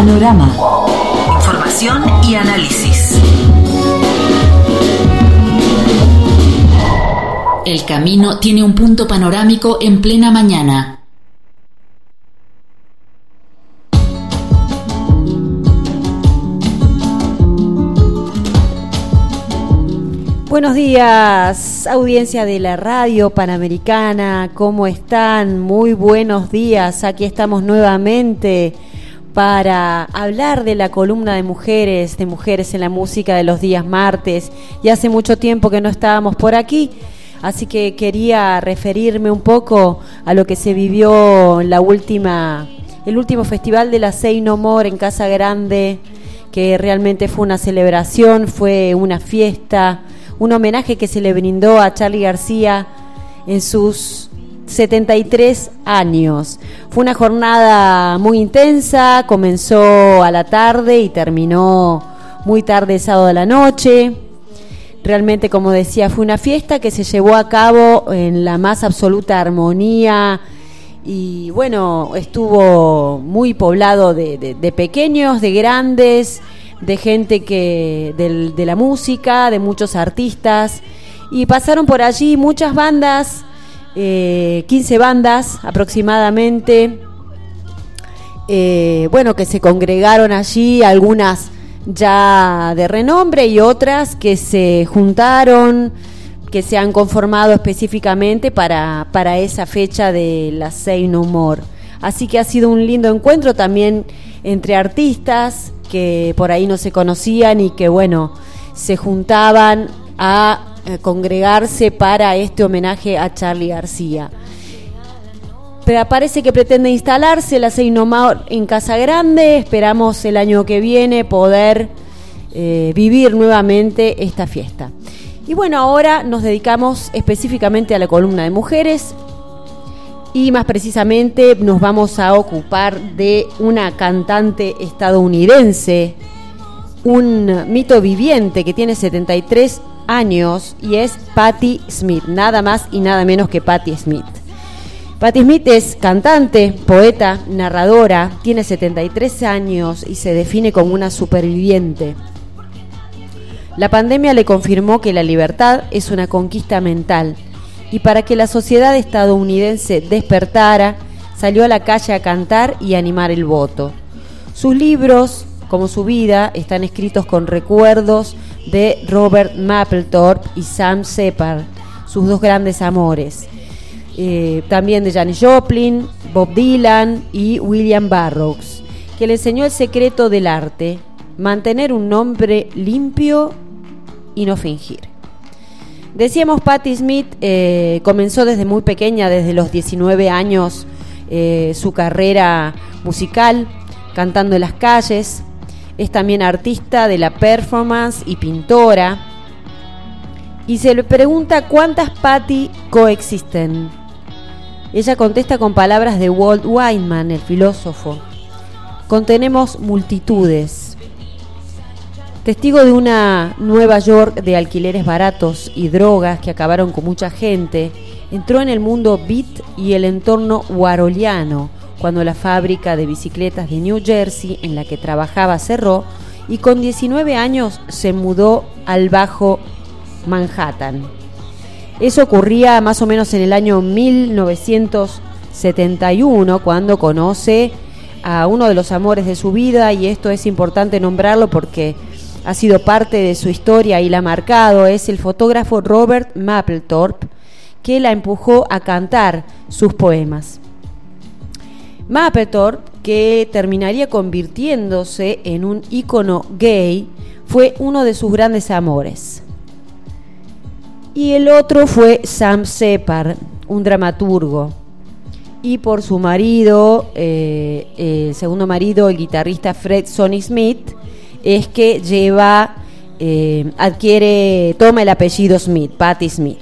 Panorama. Información y análisis. El camino tiene un punto panorámico en plena mañana. Buenos días, audiencia de la Radio Panamericana, ¿cómo están? Muy buenos días, aquí estamos nuevamente para hablar de la columna de mujeres en la música de los días martes. Y hace mucho tiempo que no estábamos por aquí, así que quería referirme un poco a lo que se vivió en el último festival de la Say No More en Casa Grande, que realmente fue una celebración, fue una fiesta, un homenaje que se le brindó a Charly García en sus 73 años. Fue una jornada muy intensa, comenzó a la tarde y terminó muy tarde, sábado a la noche. Realmente, como decía, fue una fiesta que se llevó a cabo en la más absoluta armonía y bueno, estuvo muy poblado de pequeños, de grandes, de gente de la música, de muchos artistas, y pasaron por allí muchas bandas, 15 bandas aproximadamente, que se congregaron allí, algunas ya de renombre y otras que se juntaron, que se han conformado específicamente para esa fecha de la Say No More. Así que ha sido un lindo encuentro también entre artistas que por ahí no se conocían y que se juntaban a congregarse para este homenaje a Charly García. Pero parece que pretende instalarse la Say No More en Casa Grande. Esperamos el año que viene poder vivir nuevamente esta fiesta. Y ahora nos dedicamos específicamente a la columna de mujeres. Y más precisamente nos vamos a ocupar de una cantante estadounidense, un mito viviente que tiene 73 años y es Patti Smith, nada más y nada menos que Patti Smith. Patti Smith es cantante, poeta, narradora, tiene 73 años y se define como una superviviente. La pandemia le confirmó que la libertad es una conquista mental. Y para que la sociedad estadounidense despertara, salió a la calle a cantar y animar el voto. Sus libros, como su vida, están escritos con recuerdos de Robert Mapplethorpe y Sam Shepard, sus dos grandes amores. También de Janis Joplin, Bob Dylan y William Burroughs, que le enseñó el secreto del arte, mantener un nombre limpio y no fingir. Decíamos, Patti Smith comenzó desde muy pequeña, desde los 19 años, su carrera musical, cantando en las calles. Es también artista de la performance y pintora. Y se le pregunta cuántas Patti coexisten. Ella contesta con palabras de Walt Whitman, el filósofo: contenemos multitudes. Testigo de una Nueva York de alquileres baratos y drogas que acabaron con mucha gente, entró en el mundo beat y el entorno warholiano cuando la fábrica de bicicletas de New Jersey en la que trabajaba cerró y con 19 años se mudó al Bajo Manhattan. Eso ocurría más o menos en el año 1971, cuando conoce a uno de los amores de su vida, y esto es importante nombrarlo porque ha sido parte de su historia y la ha marcado. Es el fotógrafo Robert Mapplethorpe, que la empujó a cantar sus poemas. Mapplethorpe, que terminaría convirtiéndose en un ícono gay, fue uno de sus grandes amores. Y el otro fue Sam Shepard, un dramaturgo. Y por su marido, el segundo marido, el guitarrista Fred Sonny Smith, es que toma el apellido Smith, Patti Smith.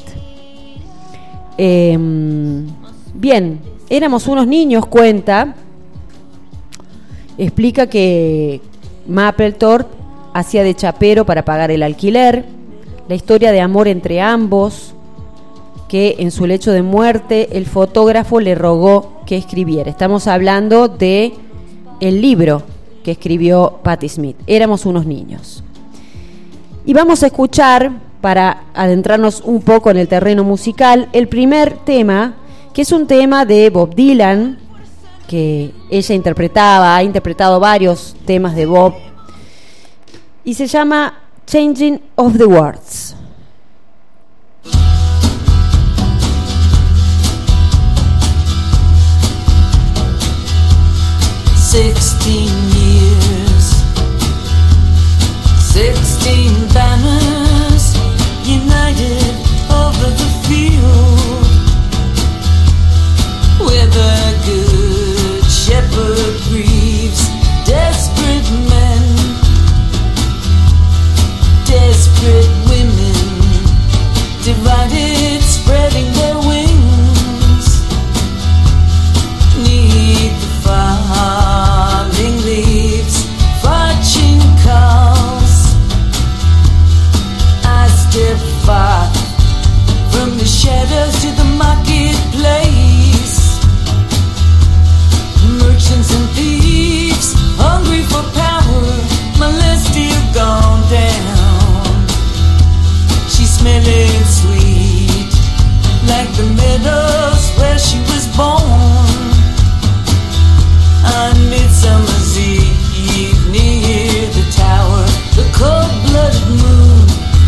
Bien, éramos unos niños, cuenta. Explica que Mapplethorpe hacía de chapero para pagar el alquiler. La historia de amor entre ambos, que en su lecho de muerte el fotógrafo le rogó que escribiera. Estamos hablando de el libro que escribió Patti Smith, Éramos unos niños. Y vamos a escuchar, para adentrarnos un poco en el terreno musical, el primer tema, que es un tema de Bob Dylan, que ella ha interpretado varios temas de Bob, y se llama Changing of the Words. 16 years, 16 banners united over the field, where the good shepherd grieves desperate men, desperate women, divided, spreading their wings, neath the falling leaves, watching calls. I step far from the shadows to the marketplace. Merchants and thieves, hungry for power, my list still gone down. She's smelling sweet, like the meadows where she was born. On Midsummer's Eve, near the tower, the cold-blooded moon.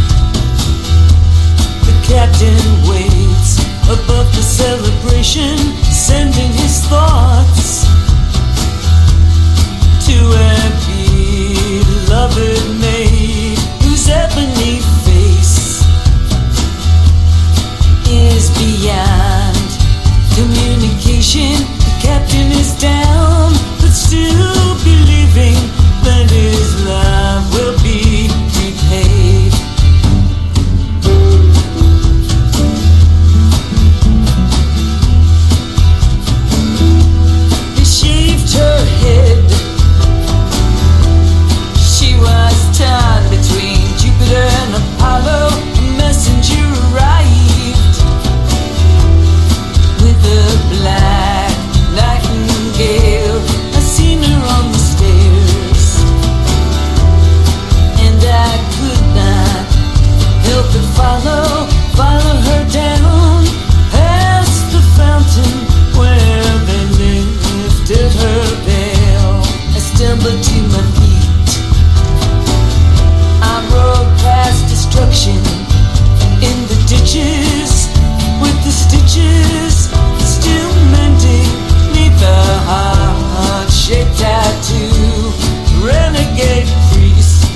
The captain waits above the celebration, sending his thoughts to a beloved maid whose ebony face is beyond communication. The captain is down, but still believing that his love will be repaid. They shaved her head. She was torn between Jupiter and Apollo. A messenger arrived with a black nightingale. I seen her on the stairs, and I could not help but follow her down past the fountain where they lifted her veil. I stumbled to my feet. I rode past destruction in the ditches, with the stitches still mending neath the heart-shaped tattoo. Renegade priest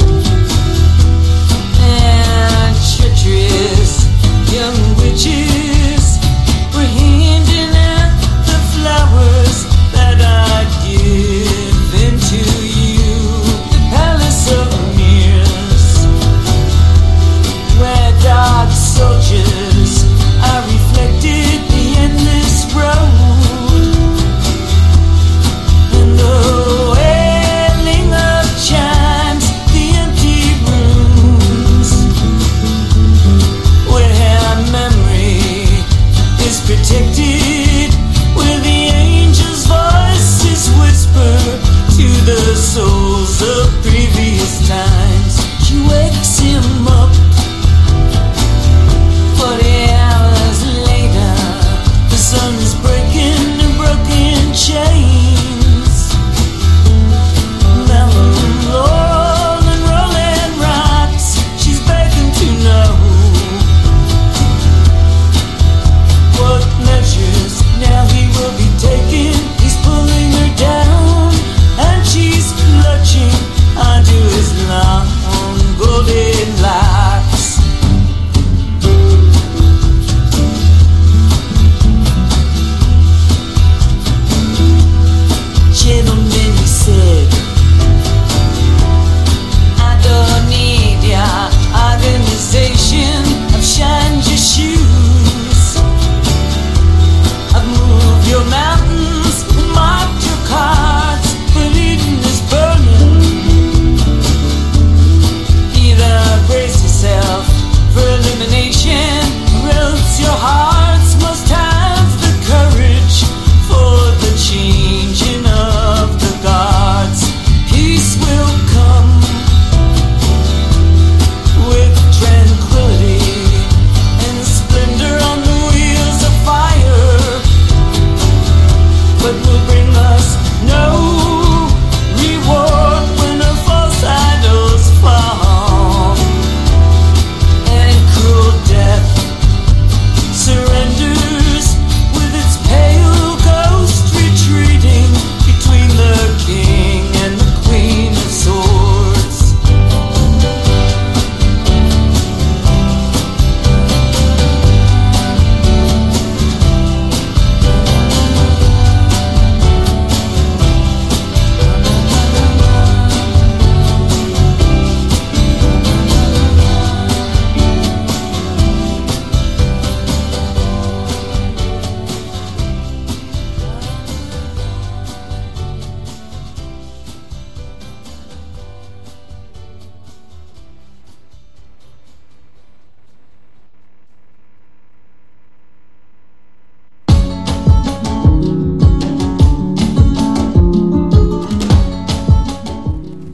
and treacherous young witches were handing out the flowers that I'd given to you. The palace of mirrors, where dark soldiers are reflected, the endless road, and the wailing of chimes, the empty rooms, where memory is protected, where the angels' voices whisper to the souls of previous times. She wakes him up 40 hours later. The sun is breaking and broken chains. Mountain rolling, rolling rocks. She's begging to know what measures now he will be taking. He's pulling her down, and she's clutching onto his long golden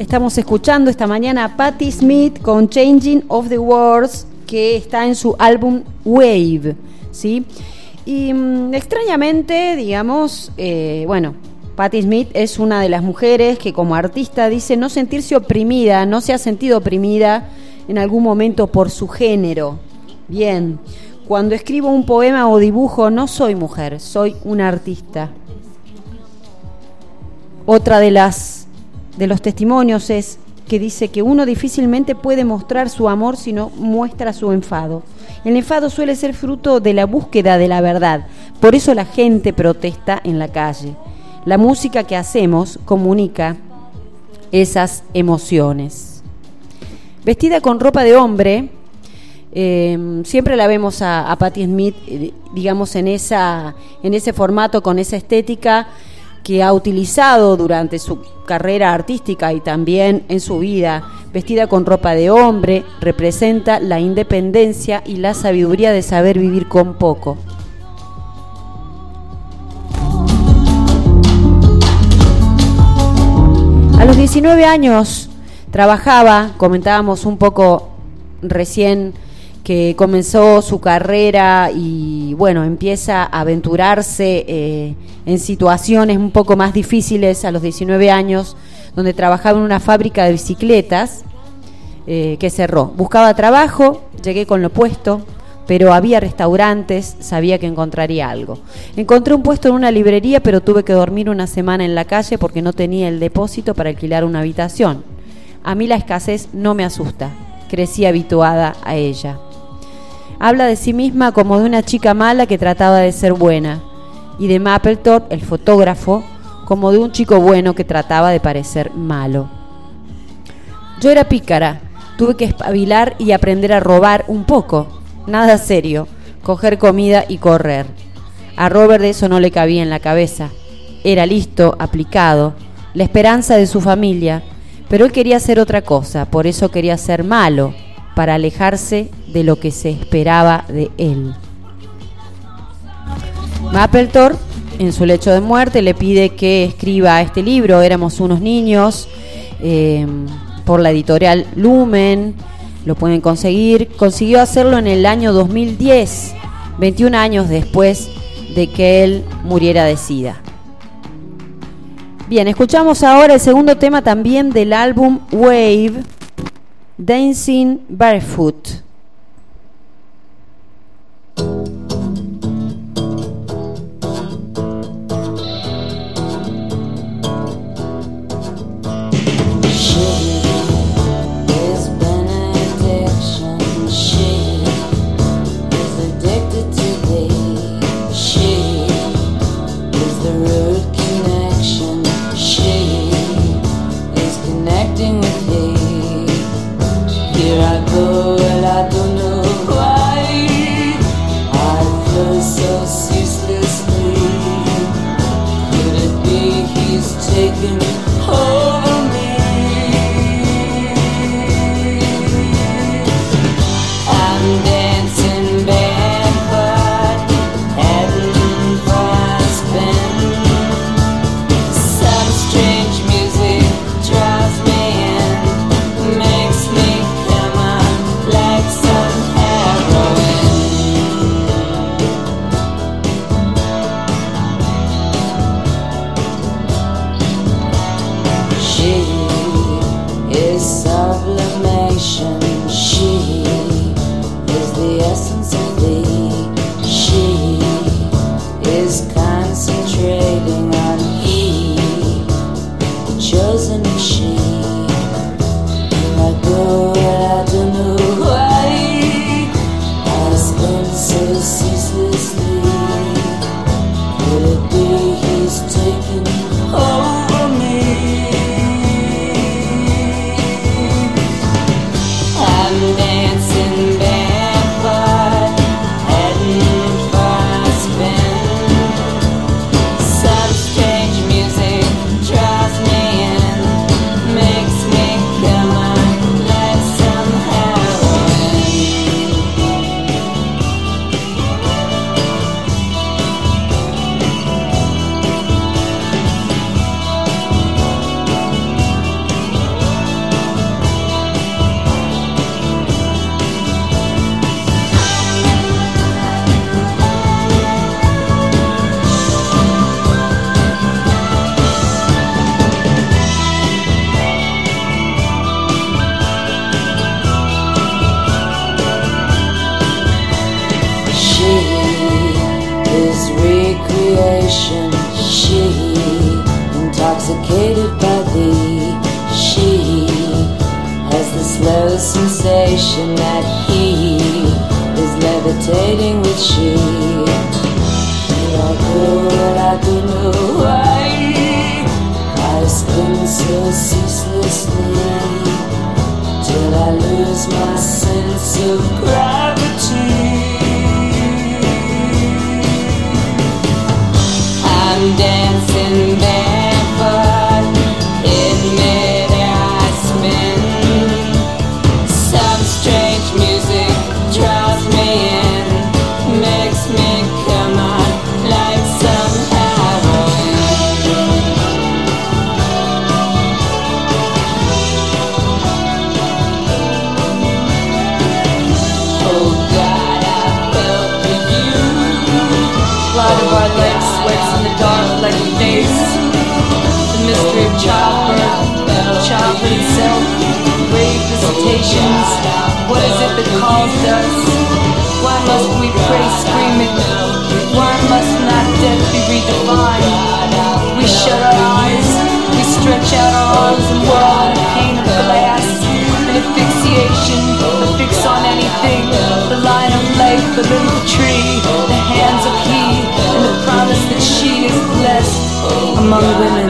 Estamos escuchando esta mañana a Patti Smith con Changing of the Words, que está en su álbum Wave, ¿sí? Y extrañamente, digamos, Patti Smith es una de las mujeres que como artista dice no sentirse oprimida, no se ha sentido oprimida en algún momento por su género. Bien, cuando escribo un poema o dibujo no soy mujer, soy una artista. Otra de los testimonios es que dice que uno difícilmente puede mostrar su amor si no muestra su enfado. El enfado suele ser fruto de la búsqueda de la verdad, por eso la gente protesta en la calle. La música que hacemos comunica esas emociones. Vestida con ropa de hombre, siempre la vemos a Patti Smith, digamos, en ese formato, con esa estética que ha utilizado durante su carrera artística y también en su vida. Vestida con ropa de hombre, representa la independencia y la sabiduría de saber vivir con poco. A los 19 años trabajaba, comentábamos un poco recién que comenzó su carrera y bueno, empieza a aventurarse en situaciones un poco más difíciles a los 19 años, donde trabajaba en una fábrica de bicicletas que cerró. Buscaba trabajo, llegué con lo puesto, pero había restaurantes, sabía que encontraría algo. Encontré un puesto en una librería, pero tuve que dormir una semana en la calle porque no tenía el depósito para alquilar una habitación. A mí la escasez no me asusta, crecí habituada a ella. Habla de sí misma como de una chica mala que trataba de ser buena, y de Mapplethorpe, el fotógrafo, como de un chico bueno que trataba de parecer malo. Yo era pícara, tuve que espabilar y aprender a robar un poco, nada serio, coger comida y correr. A Robert eso no le cabía en la cabeza. Era listo, aplicado, la esperanza de su familia, pero él quería hacer otra cosa, por eso quería ser malo, para alejarse de lo que se esperaba de él. Mapplethorpe, en su lecho de muerte, le pide que escriba este libro, Éramos unos niños, por la editorial Lumen. Lo pueden conseguir. Consiguió hacerlo en el año 2010, 21 años después de que él muriera de SIDA. Bien, escuchamos ahora el segundo tema también del álbum Wave, Dancing Barefoot. Here I go. creation. She, intoxicated by thee. She has the slow sensation that he is levitating with she. I go like a new way. I spin so ceaselessly till I lose my sense of gravity. I'm dancing barefoot in midair. I spin. Some strange music draws me in, makes me come on like some heroin. Oh God, I fell for you. Blood of our legs sweats in the dark like a face. The mystery of childbirth, childhood itself, grave visitations. What is it that calls us? Why must we pray screaming? Why must not death be redefined? We shut our eyes, we stretch out our arms and whirl in a pane of glass. An asphyxiation, a fix on anything. The line of life, the limb of tree, the hands of he, and the promise that she is blessed among women.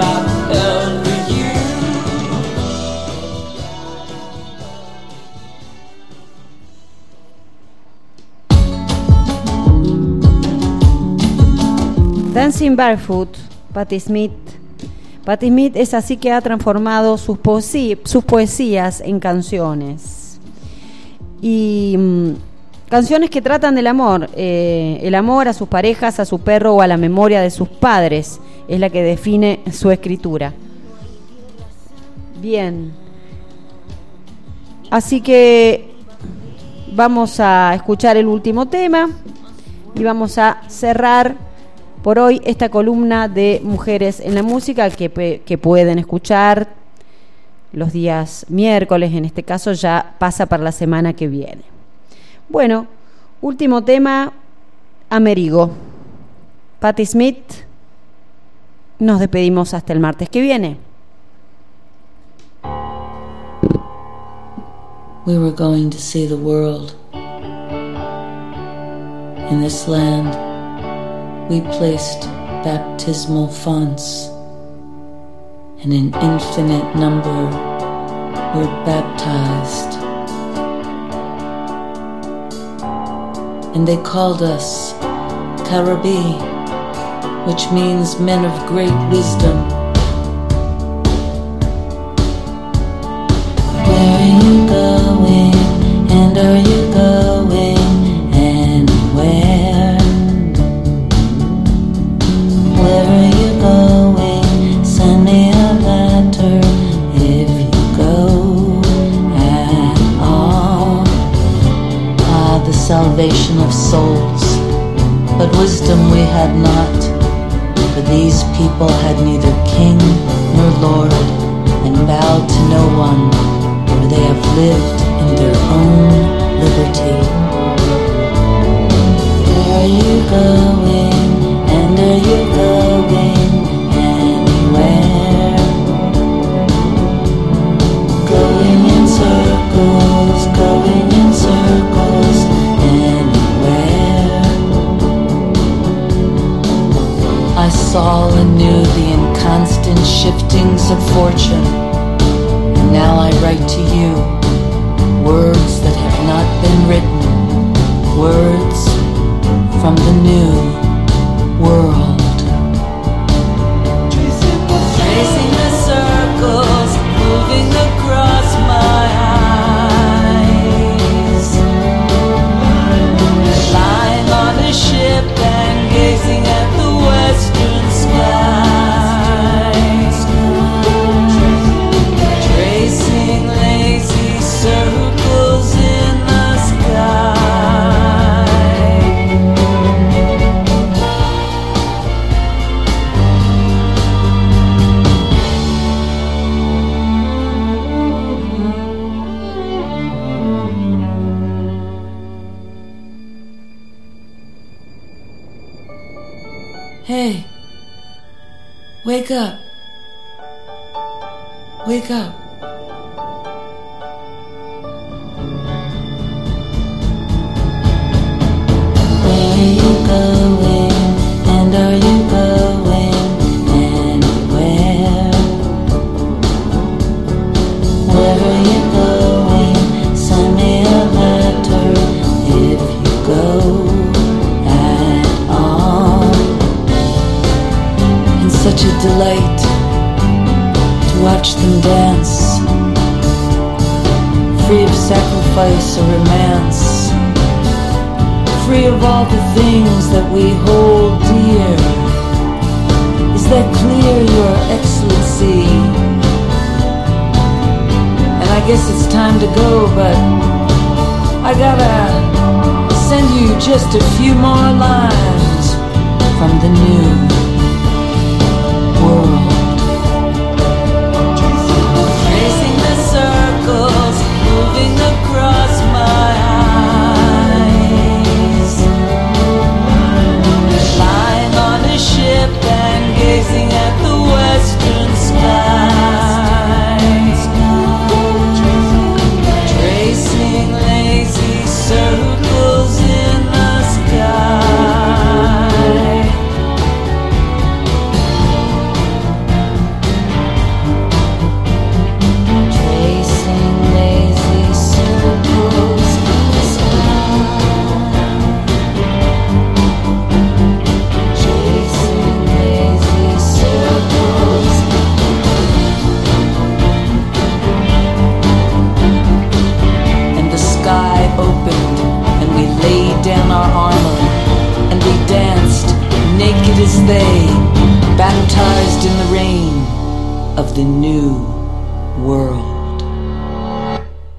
Dancing Barefoot, Patti Smith. Patti Smith es así que ha transformado sus poesías en canciones. Y canciones que tratan del amor, el amor a sus parejas, a su perro o a la memoria de sus padres, es la que define su escritura. Bien. Así que vamos a escuchar el último tema y vamos a cerrar por hoy esta columna de Mujeres en la Música que pueden escuchar los días miércoles. En este caso ya pasa para la semana que viene. Bueno, último tema, Amerigo. Patti Smith. Nos despedimos hasta el martes que viene. We were going to see the world. In this land, we placed baptismal fonts, and an infinite number were baptized. And they called us Karabi, which means men of great wisdom. Where are you going, and are you going anywhere? Where are you going? Send me a letter if you go at all. Ah, the salvation of souls. But wisdom we had not, for these people had neither king nor lord, and bowed to no one, for they have lived in their own liberty. Where are you going? And are you going anywhere? Going in circles, anywhere. I saw anew the inconstant shiftings of fortune, and now I write to you words that have not been written, words from the new world. Tracing the circles, moving across my eyes. Lying on a ship and gazing at the western skies. Tracing lazy circles in the sky. Hey, wake up. Wake up. Where are you going? And are you going anywhere? Where are you going? Send me a letter if you go at all. And such a delight to watch them dance, free of sacrifice or romance, free of all the things that we hold dear. Is that clear, Your Excellency? And I guess it's time to go, but I gotta send you just a few more lines from the new world. Tracing the circles, moving across my eyes, lying on a ship and gazing at the western skies, tracing lazy circles in the sky. Tracing lazy circles in the sky. Tracing lazy circles. And the sky opened, and we laid down our armor, and we danced naked as they, baptized in the rain of the new world.